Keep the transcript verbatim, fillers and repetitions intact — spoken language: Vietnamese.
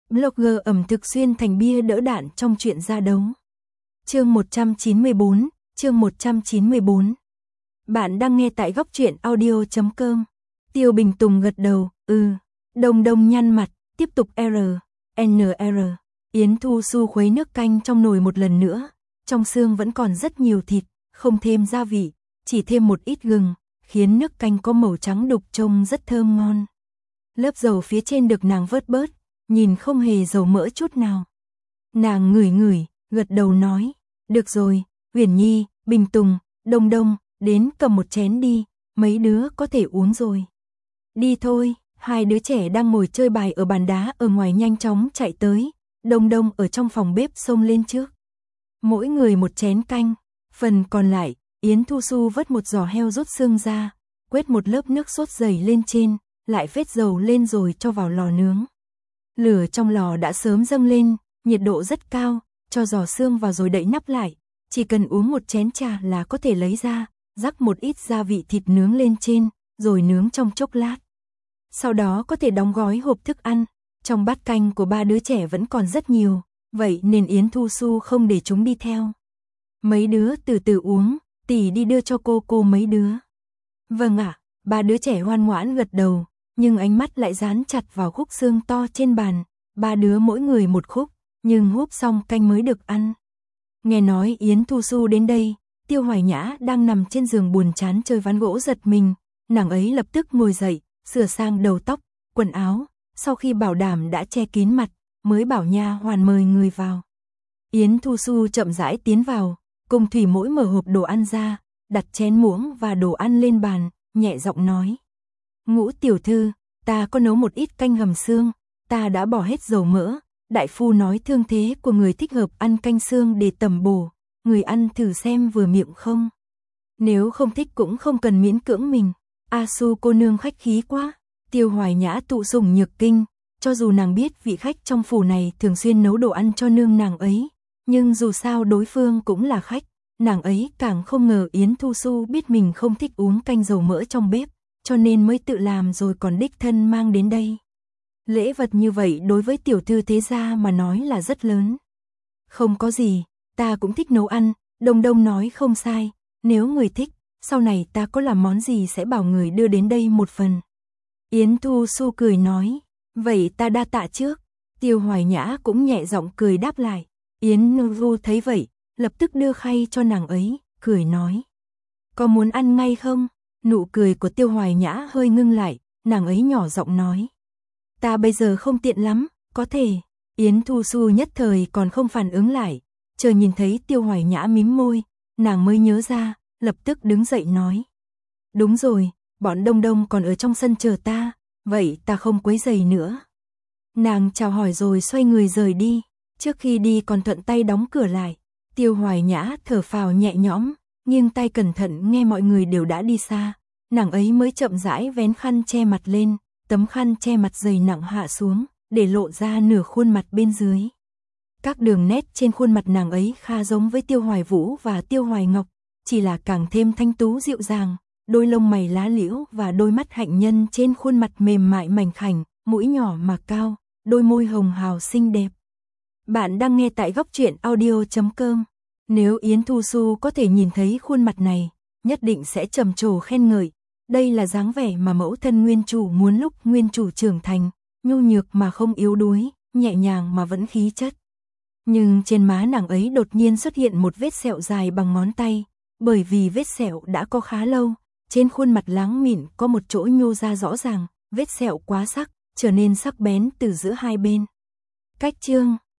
Blogger ẩm thực xuyên thành bia đỡ đạn trong chuyện ra đấu. Chương một trăm chín mươi bốn, chương một trăm chín mươi bốn. Bạn đang nghe tại góc truyện audio chấm com. Tiêu Bình Tùng gật đầu, ừ. Đồng Đồng nhăn mặt, tiếp tục R, N R. Yến Thu Xu khuấy nước canh trong nồi một lần nữa. Trong xương vẫn còn rất nhiều thịt, không thêm gia vị, chỉ thêm một ít gừng, khiến nước canh có màu trắng đục trông rất thơm ngon. Lớp dầu phía trên được nàng vớt bớt, nhìn không hề dầu mỡ chút nào. Nàng ngửi ngửi, gật đầu nói, được rồi, Uyển Nhi, Bình Tùng, Đông Đông, đến cầm một chén đi, mấy đứa có thể uống rồi. Đi thôi, hai đứa trẻ đang ngồi chơi bài ở bàn đá ở ngoài nhanh chóng chạy tới, Đông Đông ở trong phòng bếp xông lên trước. Mỗi người một chén canh, phần còn lại, Yến Thu Xu vớt một giò heo rút xương ra, quét một lớp nước sốt dày lên trên, lại phết dầu lên rồi cho vào lò nướng. Lửa trong lò đã sớm dâng lên, nhiệt độ rất cao, cho giò xương vào rồi đậy nắp lại, chỉ cần uống một chén trà là có thể lấy ra, rắc một ít gia vị thịt nướng lên trên, rồi nướng trong chốc lát. Sau đó có thể đóng gói hộp thức ăn, trong bát canh của ba đứa trẻ vẫn còn rất nhiều, vậy nên Yến Thu Xu không để chúng đi theo. Mấy đứa từ từ uống, tỷ đi đưa cho cô cô mấy đứa. Vâng ạ, ba đứa trẻ ngoan ngoãn gật đầu, nhưng ánh mắt lại dán chặt vào khúc xương to trên bàn, ba đứa mỗi người một khúc, nhưng húp xong canh mới được ăn. Nghe nói Yến Thu Xu đến đây, Tiêu Hoài Nhã đang nằm trên giường buồn chán chơi ván gỗ giật mình, nàng ấy lập tức ngồi dậy, sửa sang đầu tóc, quần áo, sau khi bảo đảm đã che kín mặt, mới bảo nha hoàn mời người vào. Yến Thu Xu chậm rãi tiến vào, cùng Thủy Mỗi mở hộp đồ ăn ra, đặt chén muỗng và đồ ăn lên bàn, nhẹ giọng nói. Ngũ tiểu thư, ta có nấu một ít canh hầm xương, ta đã bỏ hết dầu mỡ, đại phu nói thương thế của người thích hợp ăn canh xương để tẩm bổ, người ăn thử xem vừa miệng không. Nếu không thích cũng không cần miễn cưỡng mình, A Xu cô nương khách khí quá. Tiêu Hoài Nhã tụ sủng nhược kinh, cho dù nàng biết vị khách trong phủ này thường xuyên nấu đồ ăn cho nương nàng ấy, nhưng dù sao đối phương cũng là khách, nàng ấy càng không ngờ Yến Thu Xu biết mình không thích uống canh dầu mỡ trong bếp, cho nên mới tự làm rồi còn đích thân mang đến đây. Lễ vật như vậy đối với tiểu thư thế gia mà nói là rất lớn. Không có gì, ta cũng thích nấu ăn, Đông Đông nói không sai, nếu người thích, sau này ta có làm món gì sẽ bảo người đưa đến đây một phần. Yến Thu Xu cười nói, vậy ta đa tạ trước. Tiêu Hoài Nhã cũng nhẹ giọng cười đáp lại. Yến Thu thấy vậy, lập tức đưa khay cho nàng ấy, cười nói. Có muốn ăn ngay không? Nụ cười của Tiêu Hoài Nhã hơi ngưng lại, nàng ấy nhỏ giọng nói. Ta bây giờ không tiện lắm, có thể. Yến Thu Xu nhất thời còn không phản ứng lại, chờ nhìn thấy Tiêu Hoài Nhã mím môi, nàng mới nhớ ra, lập tức đứng dậy nói. Đúng rồi, bọn Đông Đông còn ở trong sân chờ ta, vậy ta không quấy rầy nữa. Nàng chào hỏi rồi xoay người rời đi, trước khi đi còn thuận tay đóng cửa lại. Tiêu Hoài Nhã thở phào nhẹ nhõm, nghiêng tay cẩn thận nghe mọi người đều đã đi xa, nàng ấy mới chậm rãi vén khăn che mặt lên, tấm khăn che mặt dày nặng hạ xuống, để lộ ra nửa khuôn mặt bên dưới. Các đường nét trên khuôn mặt nàng ấy khá giống với Tiêu Hoài Vũ và Tiêu Hoài Ngọc, chỉ là càng thêm thanh tú dịu dàng, đôi lông mày lá liễu và đôi mắt hạnh nhân trên khuôn mặt mềm mại mảnh khảnh, mũi nhỏ mà cao, đôi môi hồng hào xinh đẹp. Bạn đang nghe tại góc truyện audio chấm com. Nếu Yến Thu Xu có thể nhìn thấy khuôn mặt này, nhất định sẽ trầm trồ khen ngợi. Đây là dáng vẻ mà mẫu thân nguyên chủ muốn lúc nguyên chủ trưởng thành, nhu nhược mà không yếu đuối, nhẹ nhàng mà vẫn khí chất. Nhưng trên má nàng ấy đột nhiên xuất hiện một vết sẹo dài bằng ngón tay, bởi vì vết sẹo đã có khá lâu, trên khuôn mặt láng mịn có một chỗ nhô ra rõ ràng, vết sẹo quá sắc, trở nên sắc bén từ giữa hai bên. Cách chương